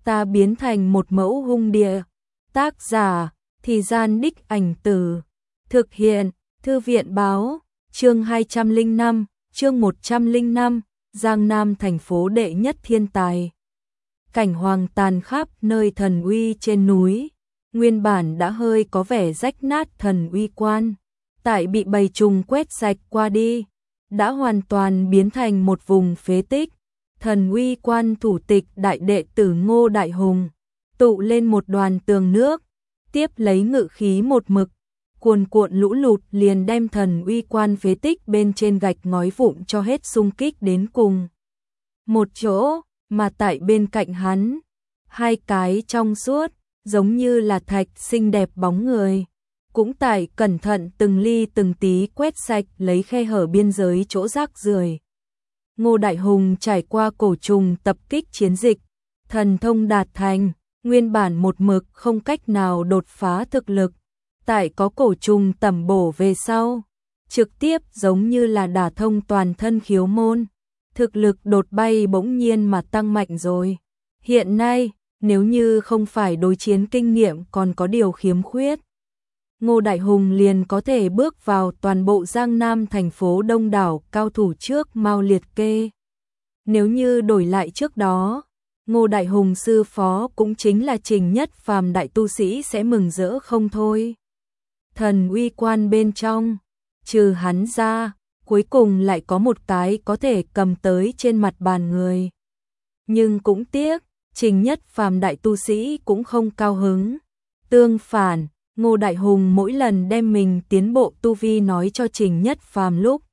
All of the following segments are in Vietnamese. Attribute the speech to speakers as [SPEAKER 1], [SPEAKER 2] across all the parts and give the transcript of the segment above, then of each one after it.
[SPEAKER 1] ta biến thành một mẫu hung địa. Tác giả, Thì Gian Đích Ảnh Tử. Thực hiện, Thư viện Báo. Chương 205, chương 105, Giang Nam thành phố đệ nhất thiên tài. Cảnh hoàng tàn khắp nơi thần uy trên núi, nguyên bản đã hơi có vẻ rách nát thần uy quan, tại bị bầy trùng quét sạch qua đi, đã hoàn toàn biến thành một vùng phế tích. Thần uy quan thủ tịch đại đệ tử Ngô Đại Hùng tụ lên một đoàn tường nước, tiếp lấy ngự khí một mực, cuồn cuộn lũ lụt liền đem thần uy quan phế tích bên trên gạch ngói vụn cho hết xung kích đến cùng một chỗ, mà tại bên cạnh hắn, hai cái trong suốt, giống như là thạch xinh đẹp bóng người, cũng tại cẩn thận từng ly từng tí quét sạch lấy khe hở biên giới chỗ rác rưởi. Ngô Đại Hùng trải qua cổ trùng tập kích chiến dịch, thần thông đạt thành, nguyên bản một mực không cách nào đột phá thực lực, tại có cổ trùng tẩm bổ về sau, trực tiếp giống như là đả thông toàn thân khiếu môn, thực lực đột bay bỗng nhiên mà tăng mạnh rồi. Hiện nay, nếu như không phải đối chiến kinh nghiệm còn có điều khiếm khuyết, Ngô Đại Hùng liền có thể bước vào toàn bộ Giang Nam thành phố đông đảo cao thủ trước mau liệt kê. Nếu như đổi lại trước đó, Ngô Đại Hùng sư phó cũng chính là Trình Nhất Phàm đại tu sĩ sẽ mừng rỡ không thôi. Thần uy quan bên trong, trừ hắn ra, cuối cùng lại có một cái có thể cầm tới trên mặt bàn người. Nhưng cũng tiếc, Trình Nhất Phàm đại tu sĩ cũng không cao hứng. Tương phản, Ngô Đại Hùng mỗi lần đem mình tiến bộ tu vi nói cho Trình Nhất Phàm lúc,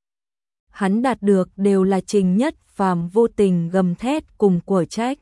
[SPEAKER 1] hắn đạt được đều là Trình Nhất Phàm vô tình gầm thét cùng của trách.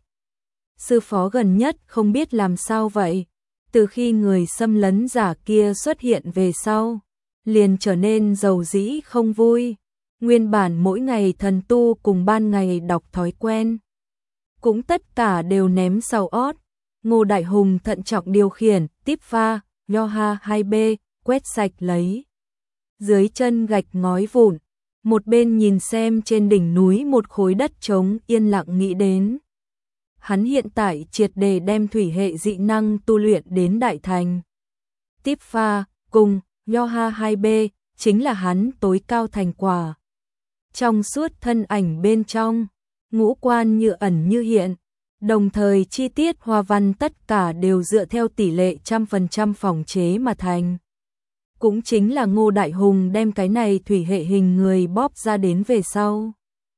[SPEAKER 1] Sư phó gần nhất không biết làm sao vậy, từ khi người xâm lấn giả kia xuất hiện về sau, liền trở nên dầu dĩ không vui, nguyên bản mỗi ngày thần tu cùng ban ngày đọc thói quen, cũng tất cả đều ném sau ót. Ngô Đại Hùng thận trọng điều khiển, tiếp pha, Yoha 2B, quét sạch lấy dưới chân gạch ngói vụn, một bên nhìn xem trên đỉnh núi một khối đất trống yên lặng nghĩ đến. Hắn hiện tại triệt để đem thủy hệ dị năng tu luyện đến đại thành. Tiếp pha, cùng, Yoha 2B, chính là hắn tối cao thành quả. Trong suốt thân ảnh bên trong, ngũ quan như ẩn như hiện, đồng thời chi tiết hoa văn tất cả đều dựa theo tỷ lệ 100% phòng chế mà thành. Cũng chính là Ngô Đại Hùng đem cái này thủy hệ hình người bóp ra đến về sau.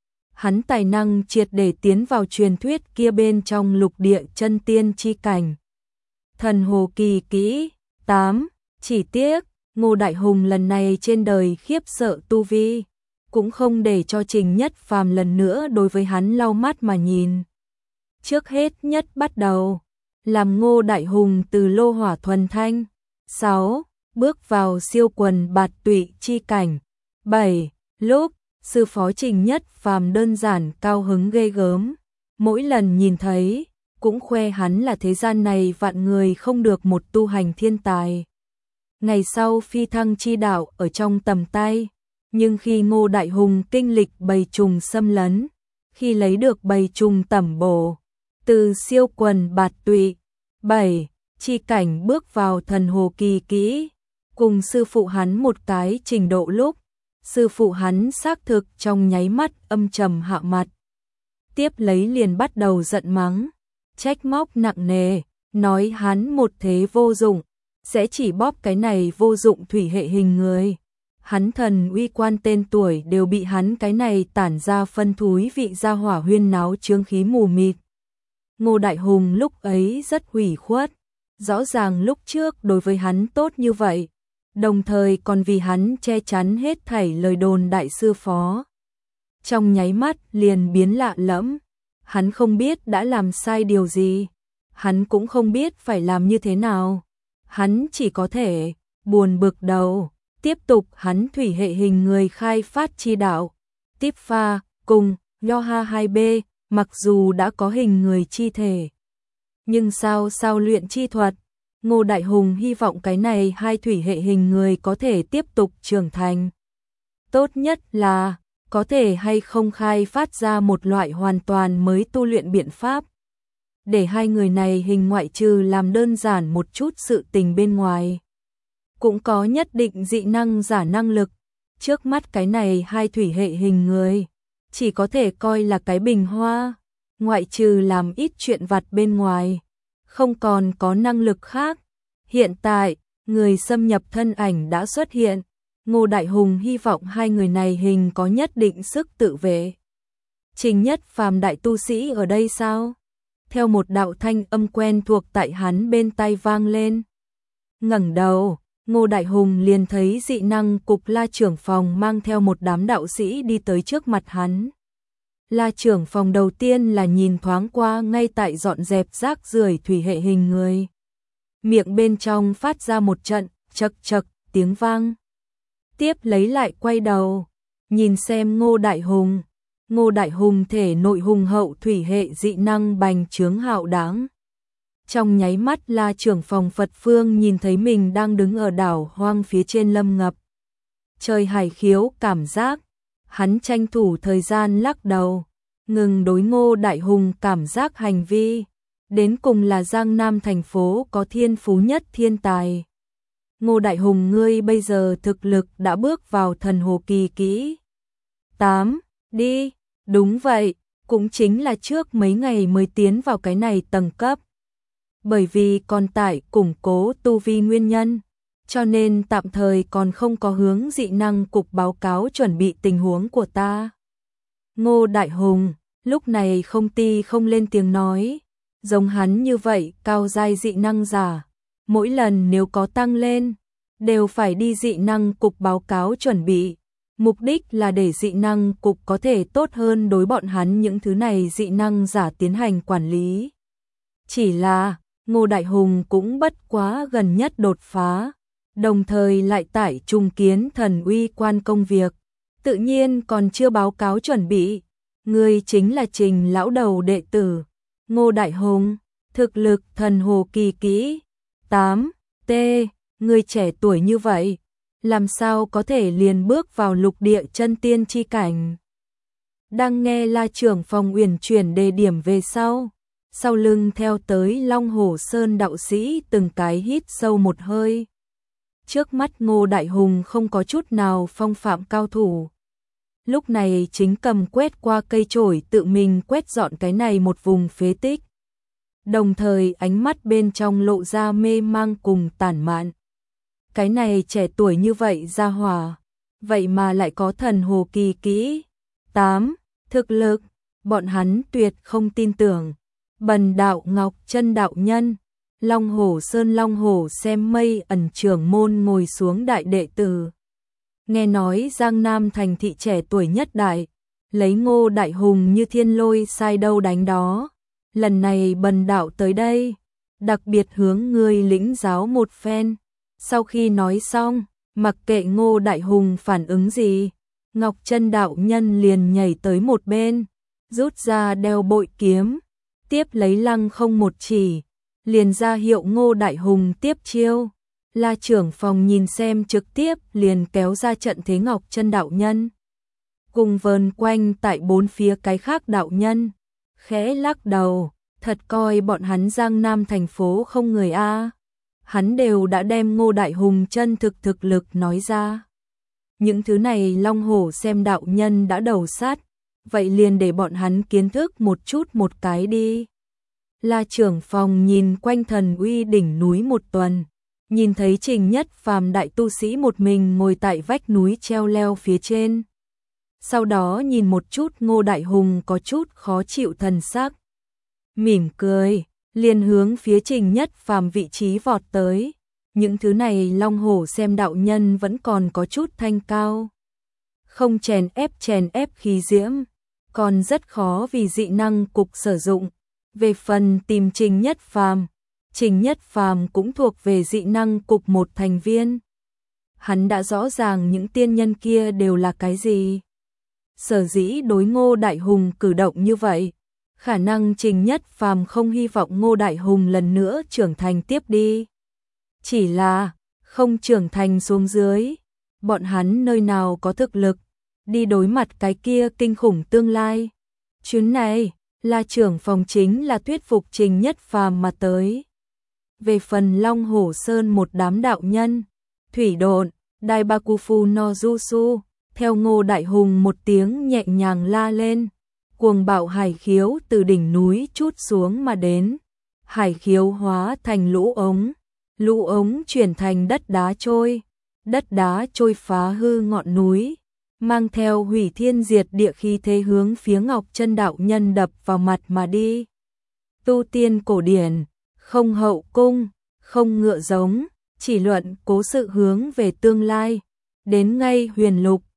[SPEAKER 1] Hắn tài năng triệt để tiến vào truyền thuyết kia bên trong lục địa chân tiên chi cảnh. Thần hồ kỳ kỹ 8, chỉ tiếc, Ngô Đại Hùng lần này trên đời khiếp sợ tu vi, cũng không để cho Trình Nhất Phàm lần nữa đối với hắn lau mắt mà nhìn. Trước hết nhất bắt đầu, làm Ngô Đại Hùng từ lô hỏa thuần thanh. 6. Bước vào siêu quần bạt tụy chi cảnh. 7. Lúc, sư phó Trình Nhất Phàm đơn giản cao hứng ghê gớm. Mỗi lần nhìn thấy, cũng khoe hắn là thế gian này vạn người không được một tu hành thiên tài. Ngày sau phi thăng chi đạo ở trong tầm tay, nhưng khi Ngô Đại Hùng kinh lịch bầy trùng xâm lấn, khi lấy được bầy trùng tẩm bổ, từ siêu quần bạt tụy 7 chi cảnh bước vào thần hồ kỳ kỹ, cùng sư phụ hắn một cái trình độ lúc, sư phụ hắn xác thực trong nháy mắt âm trầm hạ mặt. Tiếp lấy liền bắt đầu giận mắng, trách móc nặng nề, nói hắn một thế vô dụng, sẽ chỉ bóp cái này vô dụng thủy hệ hình người. Hắn thần uy quan tên tuổi đều bị hắn cái này tản ra phân thúi vị gia hỏa huyên náo chướng khí mù mịt. Ngô Đại Hùng lúc ấy rất ủy khuất, rõ ràng lúc trước đối với hắn tốt như vậy, đồng thời còn vì hắn che chắn hết thảy lời đồn đại sư phó. Trong nháy mắt liền biến lạ lẫm, hắn không biết đã làm sai điều gì, hắn cũng không biết phải làm như thế nào, hắn chỉ có thể buồn bực đầu, tiếp tục hắn thủy hệ hình người khai phát chi đạo. Tiếp pha, cùng, Yoha 2B, mặc dù đã có hình người chi thể, nhưng sao luyện chi thuật, Ngô Đại Hùng hy vọng cái này hai thủy hệ hình người có thể tiếp tục trưởng thành. Tốt nhất là, có thể hay không khai phát ra một loại hoàn toàn mới tu luyện biện pháp. để hai người này hình ngoại trừ làm đơn giản một chút sự tình bên ngoài. Cũng có nhất định dị năng giả năng lực, trước mắt cái này hai thủy hệ hình người, chỉ có thể coi là cái bình hoa, ngoại trừ làm ít chuyện vặt bên ngoài, không còn có năng lực khác. Hiện tại, người xâm nhập thân ảnh đã xuất hiện, Ngô Đại Hùng hy vọng hai người này hình có nhất định sức tự vệ. Trình Nhất Phàm đại tu sĩ ở đây sao? Theo một đạo thanh âm quen thuộc tại hắn bên tai vang lên. Ngẩng đầu, Ngô Đại Hùng liền thấy dị năng cục La trưởng phòng mang theo một đám đạo sĩ đi tới trước mặt hắn. La trưởng phòng đầu tiên là nhìn thoáng qua ngay tại dọn dẹp rác rưởi thủy hệ hình người. Miệng bên trong phát ra một trận chậc chậc tiếng vang. Tiếp lấy lại quay đầu, nhìn xem Ngô Đại Hùng. Ngô Đại Hùng thể nội hùng hậu thủy hệ dị năng bành trướng hạo đáng. Trong nháy mắt La trưởng phòng Phật Phương nhìn thấy mình đang đứng ở đảo hoang phía trên lâm ngập. Trời hải khiếu cảm giác, hắn tranh thủ thời gian lắc đầu, ngừng đối Ngô Đại Hùng cảm giác hành vi. Đến cùng là Giang Nam thành phố có thiên phú nhất thiên tài. Ngô Đại Hùng ngươi bây giờ thực lực đã bước vào thần hồ kỳ kỹ. 8. Đi, đúng vậy, cũng chính là trước mấy ngày mới tiến vào cái này tầng cấp. Bởi vì còn tại củng cố tu vi nguyên nhân, cho nên tạm thời còn không có hướng dị năng cục báo cáo chuẩn bị tình huống của ta. Ngô Đại Hùng, lúc này không ti không lên tiếng nói, giống hắn như vậy cao giai dị năng giả, mỗi lần nếu có tăng lên, đều phải đi dị năng cục báo cáo chuẩn bị. Mục đích là để dị năng cục có thể tốt hơn đối bọn hắn những thứ này dị năng giả tiến hành quản lý. Chỉ là, Ngô Đại Hùng cũng bất quá gần nhất đột phá, đồng thời lại tải trùng kiến thần uy quan công việc, tự nhiên còn chưa báo cáo chuẩn bị. Người chính là Trình lão đầu đệ tử, Ngô Đại Hùng, thực lực thần hồ kỳ kỹ. 8. T. Người trẻ tuổi như vậy, làm sao có thể liền bước vào lục địa chân tiên chi cảnh. Đang nghe La trưởng phòng uyển chuyển đề điểm về sau lưng theo tới Long Hổ Sơn đạo sĩ từng cái hít sâu một hơi. Trước mắt Ngô Đại Hùng không có chút nào phong phạm cao thủ. Lúc này chính cầm quét qua cây chổi tự mình quét dọn cái này một vùng phế tích. Đồng thời ánh mắt bên trong lộ ra mê mang cùng tản mạn. Cái này trẻ tuổi như vậy ra hỏa, vậy mà lại có thần hồ kỳ kỹ. 8. Thực lực, bọn hắn tuyệt không tin tưởng. Bần đạo Ngọc Chân đạo nhân, Long Hổ Sơn Long Hổ xem mây ẩn trưởng môn ngồi xuống đại đệ tử. Nghe nói Giang Nam thành thị trẻ tuổi nhất đại, lấy Ngô Đại Hùng như thiên lôi sai đâu đánh đó. Lần này bần đạo tới đây, đặc biệt hướng ngươi lĩnh giáo một phen. Sau khi nói xong, mặc kệ Ngô Đại Hùng phản ứng gì, Ngọc Chân đạo nhân liền nhảy tới một bên, rút ra đeo bội kiếm, tiếp lấy lăng không một chỉ, liền ra hiệu Ngô Đại Hùng tiếp chiêu. La trưởng phòng nhìn xem trực tiếp liền kéo ra trận thế Ngọc Chân đạo nhân. Cùng vờn quanh tại bốn phía cái khác đạo nhân, khẽ lắc đầu, thật coi bọn hắn Giang Nam thành phố không người a. Hắn đều đã đem Ngô Đại Hùng chân thực lực nói ra. Những thứ này Long Hổ xem đạo nhân đã đầu sát, vậy liền để bọn hắn kiến thức một chút một cái đi. La trưởng phòng nhìn quanh thần uy đỉnh núi một tuần, nhìn thấy Trình Nhất Phàm đại tu sĩ một mình ngồi tại vách núi treo leo phía trên. Sau đó nhìn một chút Ngô Đại Hùng có chút khó chịu thần sắc. Mỉm cười, liền hướng phía Trình Nhất Phàm vị trí vọt tới. Những thứ này Long Hổ xem đạo nhân vẫn còn có chút thanh cao. Không chèn ép khí diễm, còn rất khó vì dị năng cục sử dụng. Về phần tìm Trình Nhất Phàm cũng thuộc về dị năng cục một thành viên. Hắn đã rõ ràng những tiên nhân kia đều là cái gì. Sở dĩ đối Ngô Đại Hùng cử động như vậy, khả năng Trình Nhất Phàm không hy vọng Ngô Đại Hùng lần nữa trưởng thành tiếp đi. Chỉ là, không trưởng thành xuống dưới, bọn hắn nơi nào có thực lực, đi đối mặt cái kia kinh khủng tương lai. Chuyến này, là trưởng phòng chính là thuyết phục Trình Nhất Phàm mà tới. Về phần Long Hổ Sơn một đám đạo nhân, thủy độn, Daibakufu no Jutsu, theo Ngô Đại Hùng một tiếng nhẹ nhàng la lên, cuồng bạo hải khiếu từ đỉnh núi trút xuống mà đến. Hải khiếu hóa thành lũ ống chuyển thành đất đá trôi phá hư ngọn núi, mang theo hủy thiên diệt địa khí thế hướng phía Ngọc Chân đạo nhân đập vào mặt mà đi. Tu tiên cổ điển, không hậu cung, không ngựa giống, chỉ luận cố sự hướng về tương lai, đến ngay huyền lục,